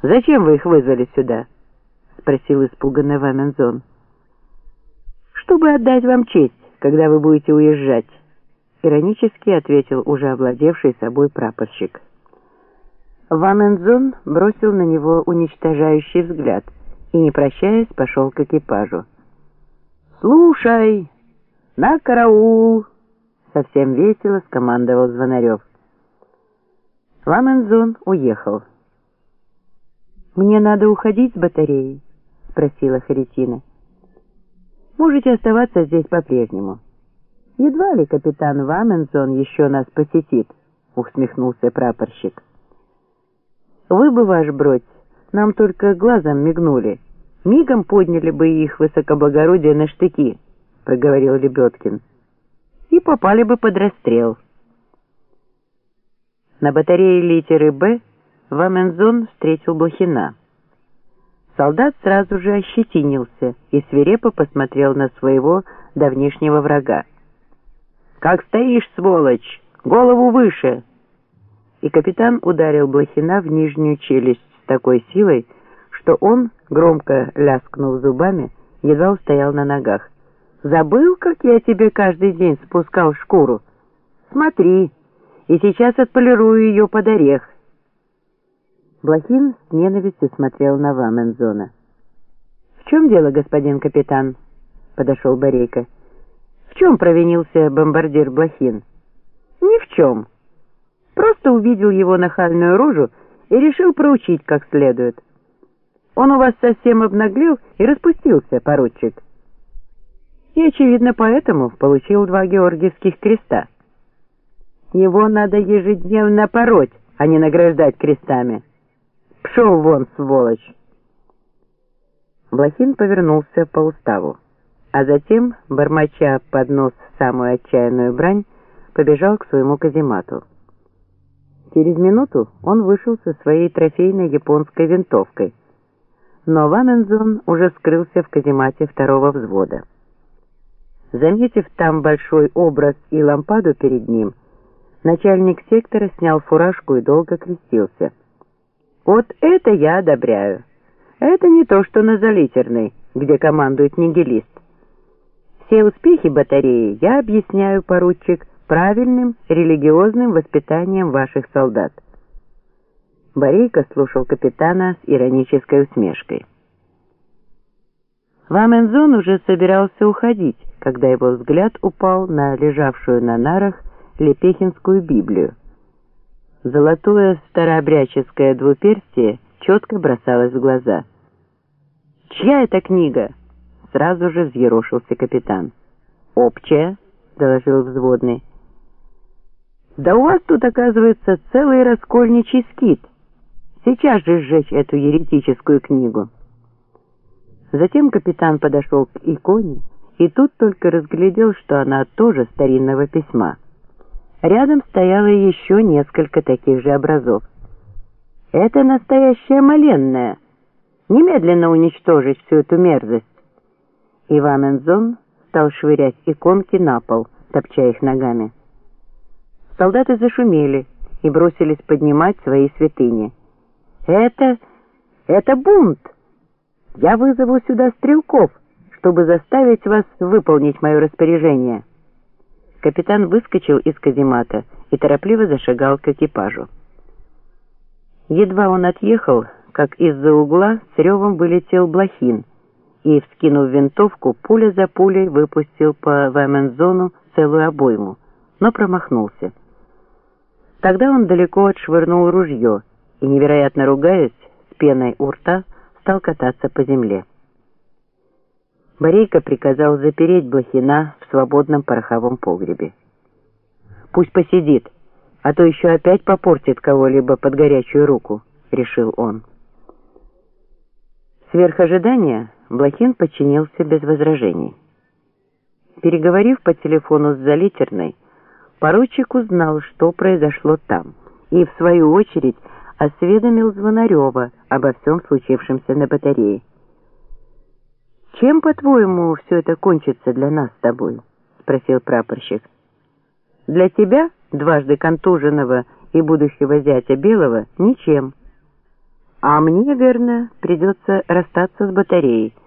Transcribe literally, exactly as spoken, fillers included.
«Зачем вы их вызвали сюда?» — спросил испуганный Вамензон. «Чтобы отдать вам честь, когда вы будете уезжать», — иронически ответил уже овладевший собой прапорщик. Вамензон бросил на него уничтожающий взгляд и, не прощаясь, пошел к экипажу. «Слушай! На караул!» — совсем весело скомандовал Звонарев. Вамензон уехал. «Мне надо уходить с батареи?» — спросила Харитина. «Можете оставаться здесь по-прежнему. Едва ли капитан Вамензон еще нас посетит», — усмехнулся прапорщик. «Вы бы, ваш бродь, нам только глазом мигнули. Мигом подняли бы их высокоблагородие на штыки», — проговорил Лебедкин. «И попали бы под расстрел». На батарее литеры «Б» Вамензон встретил Блохина. Солдат сразу же ощетинился и свирепо посмотрел на своего давнишнего врага. «Как стоишь, сволочь! Голову выше!» И капитан ударил Блохина в нижнюю челюсть с такой силой, что он, громко ляскнув зубами, едва устоял на ногах. «Забыл, как я тебе каждый день спускал шкуру? Смотри, и сейчас отполирую ее под орех». Блохин с ненавистью смотрел на Вамензона. «В чем дело, господин капитан?» — подошел Борейко. «В чем провинился бомбардир Блохин?» «Ни в чем. Просто увидел его нахальную рожу и решил проучить как следует. Он у вас совсем обнаглел и распустился, поручик. И, очевидно, поэтому получил два георгиевских креста. Его надо ежедневно пороть, а не награждать крестами. Пшел вон, сволочь!» Блохин повернулся по уставу, а затем, бормоча под нос самую отчаянную брань, побежал к своему каземату. Через минуту он вышел со своей трофейной японской винтовкой, но Вамензон уже скрылся в каземате второго взвода. Заметив там большой образ и лампаду перед ним, начальник сектора снял фуражку и долго крестился. «Вот это я одобряю. Это не то, что на Залитерной, где командует нигилист. Все успехи батареи я объясняю, поручик, правильным религиозным воспитанием ваших солдат». Борейко слушал капитана с иронической усмешкой. Вамензон уже собирался уходить, когда его взгляд упал на лежавшую на нарах Лепехинскую Библию. Золотое старообрядческое двуперстие четко бросалось в глаза. «Чья это книга?» — сразу же взъерошился капитан. «Общая», — доложил взводный. «Да у вас тут, оказывается, целый раскольничий скит. Сейчас же сжечь эту еретическую книгу». Затем капитан подошел к иконе и тут только разглядел, что она тоже старинного письма. Рядом стояло еще несколько таких же образов. «Это настоящая моленная. Немедленно уничтожить всю эту мерзость». И Вамензон стал швырять иконки на пол, топча их ногами. Солдаты зашумели и бросились поднимать свои святыни. «Это... это бунт! Я вызову сюда стрелков, чтобы заставить вас выполнить мое распоряжение». Капитан выскочил из каземата и торопливо зашагал к экипажу. Едва он отъехал, как из-за угла с ревом вылетел Блохин и, вскинув винтовку, пуля за пулей выпустил по Вамензону целую обойму, но промахнулся. Тогда он далеко отшвырнул ружье и, невероятно ругаясь, с пеной у рта стал кататься по земле. Борейко приказал запереть Блохина в свободном пороховом погребе. «Пусть посидит, а то еще опять попортит кого-либо под горячую руку», — решил он. Сверх ожидания Блохин подчинился без возражений. Переговорив по телефону с Залитерной, поручик узнал, что произошло там, и, в свою очередь, осведомил Звонарева обо всем случившемся на батарее. «Чем, по-твоему, все это кончится для нас с тобой?» — спросил прапорщик. «Для тебя, дважды контуженного и будущего зятя Белого, ничем. А мне, верно, придется расстаться с батареей.